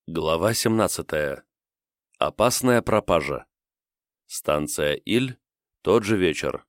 Глава 17. Опасная пропажа. Станция Иль. Тот же вечер.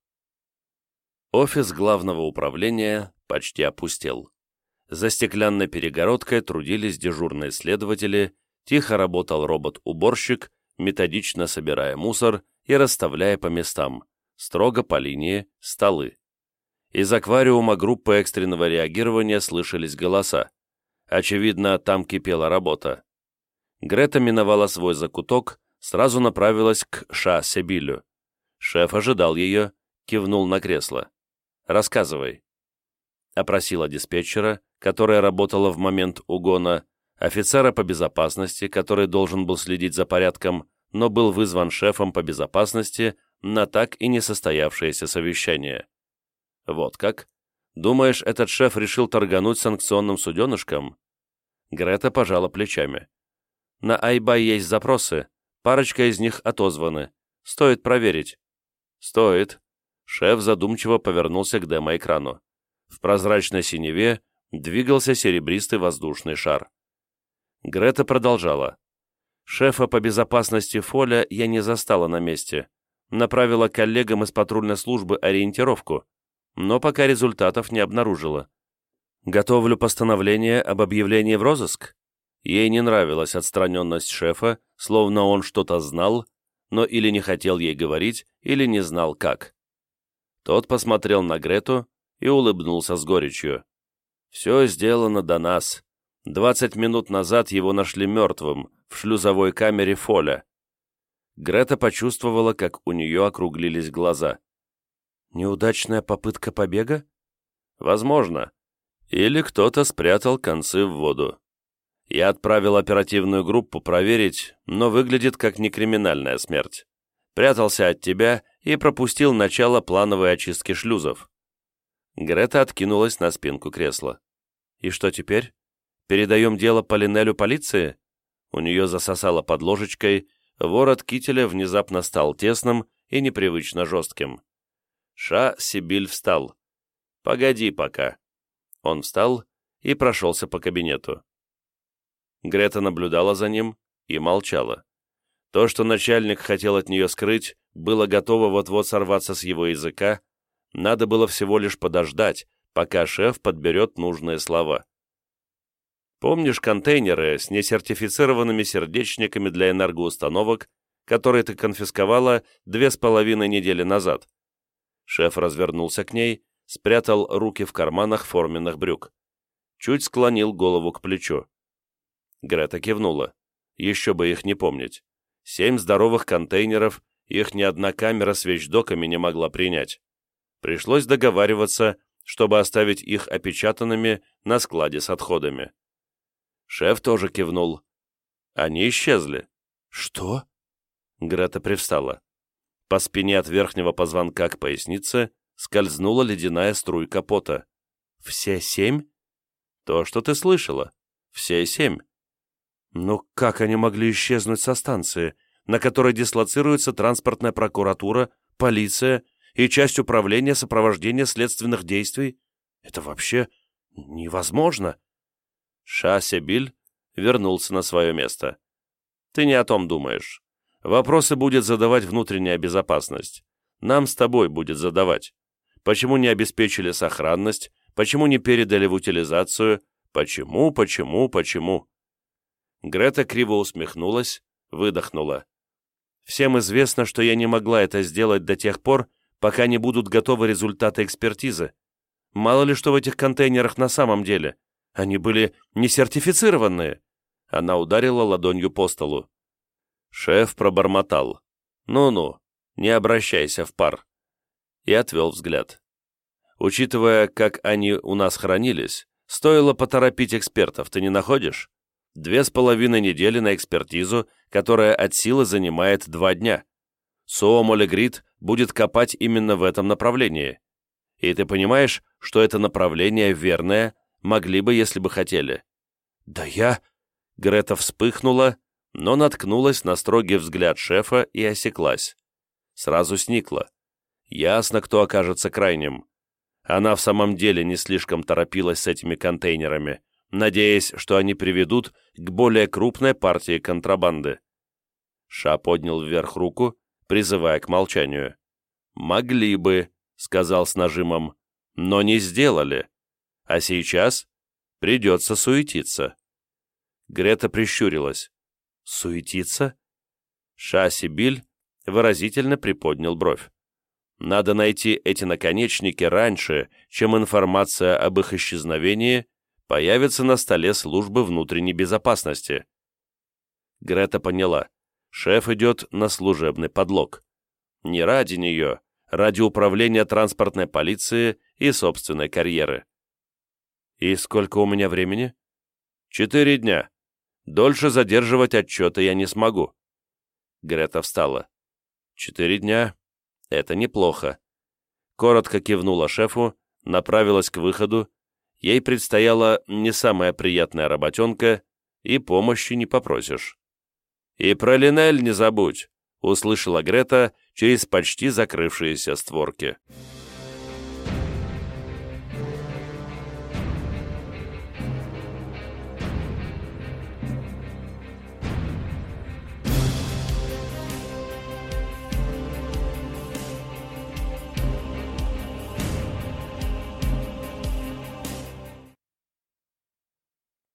Офис главного управления почти опустел. За стеклянной перегородкой трудились дежурные следователи, тихо работал робот-уборщик, методично собирая мусор и расставляя по местам, строго по линии, столы. Из аквариума группы экстренного реагирования слышались голоса. Очевидно, там кипела работа. Грета миновала свой закуток, сразу направилась к Ша-Себилю. Шеф ожидал ее, кивнул на кресло. «Рассказывай». Опросила диспетчера, которая работала в момент угона, офицера по безопасности, который должен был следить за порядком, но был вызван шефом по безопасности на так и не состоявшееся совещание. «Вот как? Думаешь, этот шеф решил торгануть санкционным суденышком?» Грета пожала плечами. «На Айбай есть запросы, парочка из них отозваны. Стоит проверить». «Стоит». Шеф задумчиво повернулся к демо-экрану. В прозрачной синеве двигался серебристый воздушный шар. Грета продолжала. «Шефа по безопасности Фоля я не застала на месте. Направила коллегам из патрульной службы ориентировку, но пока результатов не обнаружила. Готовлю постановление об объявлении в розыск». Ей не нравилась отстраненность шефа, словно он что-то знал, но или не хотел ей говорить, или не знал как. Тот посмотрел на Грету и улыбнулся с горечью. «Все сделано до нас. 20 минут назад его нашли мертвым в шлюзовой камере Фоля». Грета почувствовала, как у нее округлились глаза. «Неудачная попытка побега?» «Возможно. Или кто-то спрятал концы в воду. Я отправил оперативную группу проверить, но выглядит как некриминальная смерть. Прятался от тебя и пропустил начало плановой очистки шлюзов». Грета откинулась на спинку кресла. «И что теперь? Передаем дело по Линелю полиции?» У нее засосало под ложечкой, ворот кителя внезапно стал тесным и непривычно жестким. Ша-Себиль встал. «Погоди пока». Он встал и прошелся по кабинету. Грета наблюдала за ним и молчала. То, что начальник хотел от нее скрыть, было готово вот-вот сорваться с его языка, надо было всего лишь подождать, пока шеф подберет нужные слова. «Помнишь контейнеры с несертифицированными сердечниками для энергоустановок, которые ты конфисковала 2,5 недели назад?» Шеф развернулся к ней, спрятал руки в карманах форменных брюк. Чуть склонил голову к плечу. Грета кивнула. Еще бы их не помнить. 7 здоровых контейнеров, их ни одна камера с вещдоками не могла принять. Пришлось договариваться, чтобы оставить их опечатанными на складе с отходами. Шеф тоже кивнул. Они исчезли. «Что?» Грета привстала. По спине от верхнего позвонка к пояснице скользнула ледяная струйка пота. «Все 7?» «То, что ты слышала. Все 7. Но как они могли исчезнуть со станции, на которой дислоцируется транспортная прокуратура, полиция и часть управления сопровождения следственных действий? Это вообще невозможно!» Ша-Себиль вернулся на свое место. «Ты не о том думаешь. Вопросы будет задавать внутренняя безопасность. Нам с тобой будет задавать. Почему не обеспечили сохранность? Почему не передали в утилизацию? Почему? Грета криво усмехнулась, выдохнула. «Всем известно, что я не могла это сделать до тех пор, пока не будут готовы результаты экспертизы. Мало ли что в этих контейнерах на самом деле. Они были несертифицированные». Она ударила ладонью по столу. Шеф пробормотал. «Ну-ну, не обращайся в пар». И отвел взгляд. «Учитывая, как они у нас хранились, стоило поторопить экспертов, ты не находишь? 2,5 недели на экспертизу, которая от силы занимает 2 дня. Суомолегрид будет копать именно в этом направлении. И ты понимаешь, что это направление верное, могли бы, если бы хотели». «Да я...» Грета вспыхнула, но наткнулась на строгий взгляд шефа и осеклась. Сразу сникла. Ясно, кто окажется крайним. Она в самом деле не слишком торопилась с этими контейнерами, надеясь, что они приведут к более крупной партии контрабанды. Ша поднял вверх руку, призывая к молчанию. «Могли бы», — сказал с нажимом, — «но не сделали. А сейчас придется суетиться». Грета прищурилась. «Суетиться?» Ша Сибиль выразительно приподнял бровь. «Надо найти эти наконечники раньше, чем информация об их исчезновении появится на столе службы внутренней безопасности». Грета поняла. Шеф идет на служебный подлог. Не ради нее, ради управления транспортной полиции и собственной карьеры. «И сколько у меня времени?» 4 дня. Дольше задерживать отчеты я не смогу». Грета встала. 4 дня. Это неплохо. Коротко кивнула шефу, направилась к выходу. Ей предстояла не самая приятная работенка, и помощи не попросишь. «И про Линель не забудь», — услышала Грета через почти закрывшиеся створки.